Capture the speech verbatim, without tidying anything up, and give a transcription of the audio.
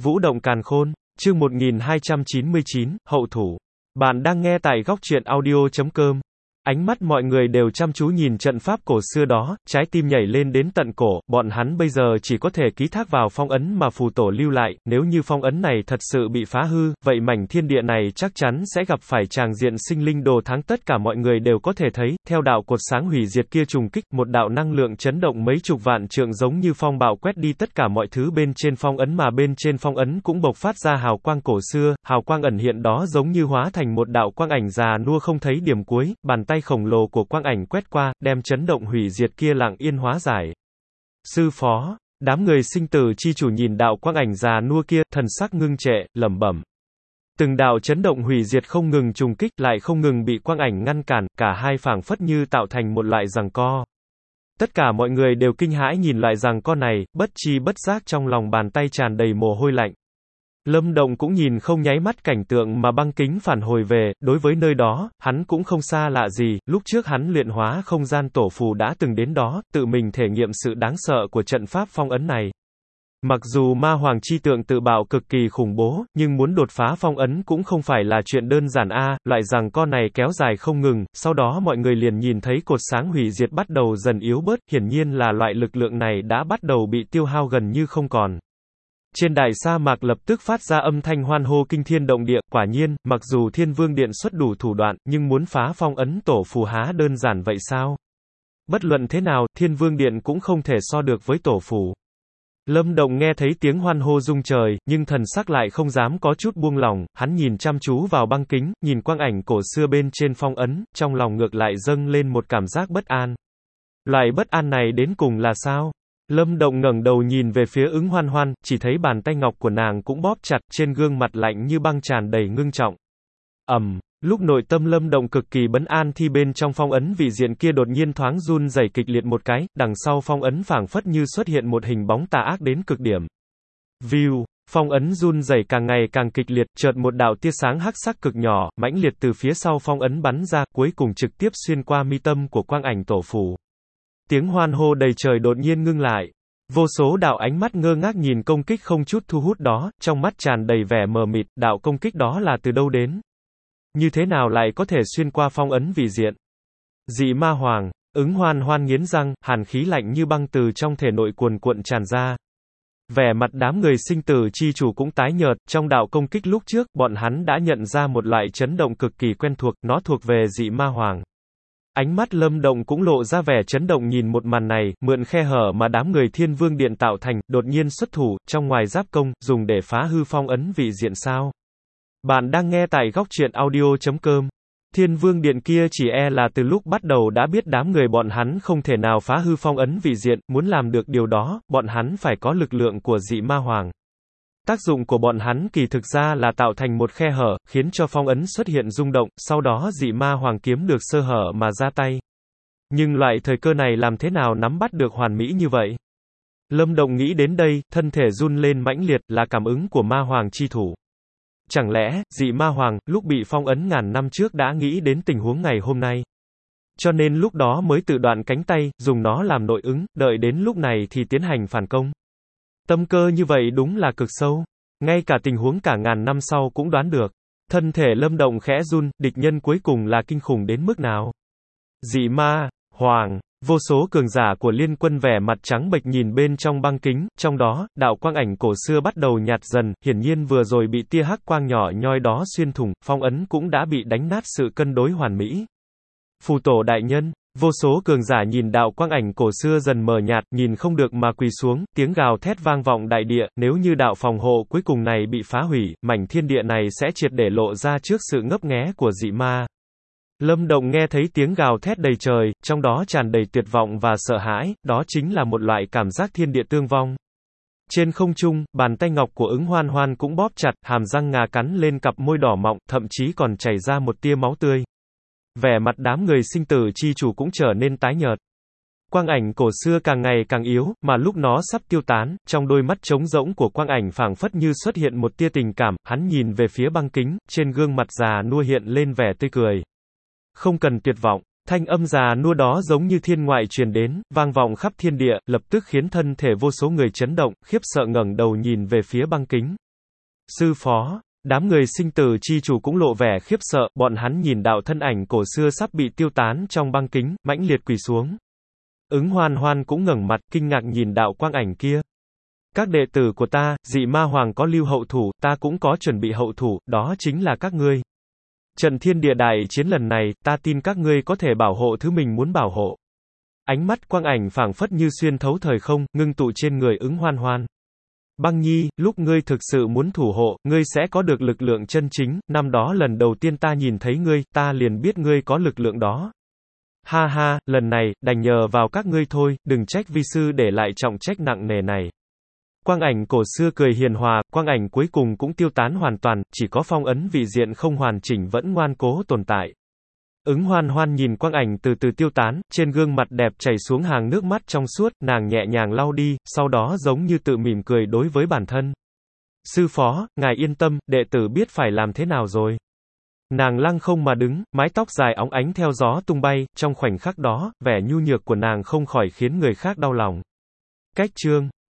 Vũ động càn khôn, chương một nghìn hai trăm chín mươi chín, hậu thủ. Bạn đang nghe tại góc truyện audio chấm com. Ánh mắt mọi người đều chăm chú nhìn trận pháp cổ xưa đó, trái tim nhảy lên đến tận cổ, bọn hắn bây giờ chỉ có thể ký thác vào phong ấn mà phù tổ lưu lại, nếu như phong ấn này thật sự bị phá hư, vậy mảnh thiên địa này chắc chắn sẽ gặp phải tràng diện sinh linh đồ thắng. Tất cả mọi người đều có thể thấy, theo đạo cột sáng hủy diệt kia trùng kích, một đạo năng lượng chấn động mấy chục vạn trượng giống như phong bạo quét đi tất cả mọi thứ bên trên phong ấn, mà bên trên phong ấn cũng bộc phát ra hào quang cổ xưa, hào quang ẩn hiện đó giống như hóa thành một đạo quang ảnh già nua không thấy điểm cuối, bàn tay khổng lồ của quang ảnh quét qua, đem chấn động hủy diệt kia lặng yên hóa giải. Sư phó, đám người sinh tử chi chủ nhìn đạo quang ảnh già nua kia, thần sắc ngưng trệ, lẩm bẩm. Từng đạo chấn động hủy diệt không ngừng trùng kích, lại không ngừng bị quang ảnh ngăn cản, cả hai phảng phất như tạo thành một loại giằng co. Tất cả mọi người đều kinh hãi nhìn loại giằng co này, bất chi bất giác trong lòng bàn tay tràn đầy mồ hôi lạnh. Lâm Động cũng nhìn không nháy mắt cảnh tượng mà băng kính phản hồi về, đối với nơi đó, hắn cũng không xa lạ gì, lúc trước hắn luyện hóa không gian tổ phù đã từng đến đó, tự mình thể nghiệm sự đáng sợ của trận pháp phong ấn này. Mặc dù ma hoàng chi tượng tự bạo cực kỳ khủng bố, nhưng muốn đột phá phong ấn cũng không phải là chuyện đơn giản a, loại giằng co này kéo dài không ngừng, sau đó mọi người liền nhìn thấy cột sáng hủy diệt bắt đầu dần yếu bớt, hiển nhiên là loại lực lượng này đã bắt đầu bị tiêu hao gần như không còn. Trên đại sa mạc lập tức phát ra âm thanh hoan hô kinh thiên động địa, quả nhiên, mặc dù Thiên Vương Điện xuất đủ thủ đoạn, nhưng muốn phá phong ấn tổ phù há đơn giản vậy sao? Bất luận thế nào, Thiên Vương Điện cũng không thể so được với tổ phù. Lâm Động nghe thấy tiếng hoan hô rung trời, nhưng thần sắc lại không dám có chút buông lỏng, hắn nhìn chăm chú vào băng kính, nhìn quang ảnh cổ xưa bên trên phong ấn, trong lòng ngược lại dâng lên một cảm giác bất an. Loại bất an này đến cùng là sao? Lâm Động ngẩng đầu nhìn về phía Ứng Hoan Hoan, chỉ thấy bàn tay ngọc của nàng cũng bóp chặt, trên gương mặt lạnh như băng tràn đầy ngưng trọng. Ầm, lúc nội tâm Lâm Động cực kỳ bất an thì bên trong phong ấn vị diện kia đột nhiên thoáng run rẩy kịch liệt một cái, đằng sau phong ấn phảng phất như xuất hiện một hình bóng tà ác đến cực điểm. View, phong ấn run rẩy càng ngày càng kịch liệt, chợt một đạo tia sáng hắc sắc cực nhỏ, mãnh liệt từ phía sau phong ấn bắn ra, cuối cùng trực tiếp xuyên qua mi tâm của quang ảnh tổ phù. Tiếng hoan hô đầy trời đột nhiên ngưng lại. Vô số đạo ánh mắt ngơ ngác nhìn công kích không chút thu hút đó, trong mắt tràn đầy vẻ mờ mịt, đạo công kích đó là từ đâu đến? Như thế nào lại có thể xuyên qua phong ấn vị diện? Dị ma hoàng, Ứng Hoan Hoan nghiến răng, hàn khí lạnh như băng từ trong thể nội cuồn cuộn tràn ra. Vẻ mặt đám người sinh tử chi chủ cũng tái nhợt, trong đạo công kích lúc trước, bọn hắn đã nhận ra một loại chấn động cực kỳ quen thuộc, nó thuộc về dị ma hoàng. Ánh mắt Lâm Động cũng lộ ra vẻ chấn động nhìn một màn này, mượn khe hở mà đám người Thiên Vương Điện tạo thành, đột nhiên xuất thủ, trong ngoài giáp công, dùng để phá hư phong ấn vị diện sao. Bạn đang nghe tại góc truyện audio chấm com. Thiên Vương Điện kia chỉ e là từ lúc bắt đầu đã biết đám người bọn hắn không thể nào phá hư phong ấn vị diện, muốn làm được điều đó, bọn hắn phải có lực lượng của dị ma hoàng. Tác dụng của bọn hắn kỳ thực ra là tạo thành một khe hở, khiến cho phong ấn xuất hiện rung động, sau đó dị ma hoàng kiếm được sơ hở mà ra tay. Nhưng loại thời cơ này làm thế nào nắm bắt được hoàn mỹ như vậy? Lâm Động nghĩ đến đây, thân thể run lên mãnh liệt, là cảm ứng của ma hoàng chi thủ. Chẳng lẽ, dị ma hoàng, lúc bị phong ấn ngàn năm trước đã nghĩ đến tình huống ngày hôm nay? Cho nên lúc đó mới tự đoạn cánh tay, dùng nó làm nội ứng, đợi đến lúc này thì tiến hành phản công. Tâm cơ như vậy đúng là cực sâu. Ngay cả tình huống cả ngàn năm sau cũng đoán được. Thân thể Lâm Động khẽ run, địch nhân cuối cùng là kinh khủng đến mức nào? Dị ma, hoàng, vô số cường giả của liên quân vẻ mặt trắng bệch nhìn bên trong băng kính, trong đó, đạo quang ảnh cổ xưa bắt đầu nhạt dần, hiển nhiên vừa rồi bị tia hắc quang nhỏ nhoi đó xuyên thủng, phong ấn cũng đã bị đánh nát sự cân đối hoàn mỹ. Phù tổ đại nhân. Vô số cường giả nhìn đạo quang ảnh cổ xưa dần mờ nhạt, nhìn không được mà quỳ xuống, tiếng gào thét vang vọng đại địa, nếu như đạo phòng hộ cuối cùng này bị phá hủy, mảnh thiên địa này sẽ triệt để lộ ra trước sự ngấp nghé của dị ma. Lâm Động nghe thấy tiếng gào thét đầy trời, trong đó tràn đầy tuyệt vọng và sợ hãi, đó chính là một loại cảm giác thiên địa tương vong. Trên không trung, bàn tay ngọc của Ứng Hoan Hoan cũng bóp chặt, hàm răng ngà cắn lên cặp môi đỏ mọng, thậm chí còn chảy ra một tia máu tươi. Vẻ mặt đám người sinh tử chi chủ cũng trở nên tái nhợt. Quang ảnh cổ xưa càng ngày càng yếu, mà lúc nó sắp tiêu tán, trong đôi mắt trống rỗng của quang ảnh phảng phất như xuất hiện một tia tình cảm, hắn nhìn về phía băng kính, trên gương mặt già nua hiện lên vẻ tươi cười. Không cần tuyệt vọng, thanh âm già nua đó giống như thiên ngoại truyền đến, vang vọng khắp thiên địa, lập tức khiến thân thể vô số người chấn động, khiếp sợ ngẩng đầu nhìn về phía băng kính. Sư phó, đám người sinh tử chi chủ cũng lộ vẻ khiếp sợ, bọn hắn nhìn đạo thân ảnh cổ xưa sắp bị tiêu tán trong băng kính, mãnh liệt quỳ xuống. Ứng Hoan Hoan cũng ngẩng mặt, kinh ngạc nhìn đạo quang ảnh kia. Các đệ tử của ta, dị ma hoàng có lưu hậu thủ, ta cũng có chuẩn bị hậu thủ, đó chính là các ngươi. Trận thiên địa đại chiến lần này, ta tin các ngươi có thể bảo hộ thứ mình muốn bảo hộ. Ánh mắt quang ảnh phảng phất như xuyên thấu thời không, ngưng tụ trên người Ứng Hoan Hoan. Băng Nhi, lúc ngươi thực sự muốn thủ hộ, ngươi sẽ có được lực lượng chân chính, năm đó lần đầu tiên ta nhìn thấy ngươi, ta liền biết ngươi có lực lượng đó. Ha ha, lần này, đành nhờ vào các ngươi thôi, đừng trách vi sư để lại trọng trách nặng nề này. Quang ảnh cổ xưa cười hiền hòa, quang ảnh cuối cùng cũng tiêu tán hoàn toàn, chỉ có phong ấn vị diện không hoàn chỉnh vẫn ngoan cố tồn tại. Ứng Hoan Hoan nhìn quang ảnh từ từ tiêu tán, trên gương mặt đẹp chảy xuống hàng nước mắt trong suốt, nàng nhẹ nhàng lau đi, sau đó giống như tự mỉm cười đối với bản thân. Sư phó, ngài yên tâm, đệ tử biết phải làm thế nào rồi. Nàng lăng không mà đứng, mái tóc dài óng ánh theo gió tung bay, trong khoảnh khắc đó, vẻ nhu nhược của nàng không khỏi khiến người khác đau lòng. Cách chương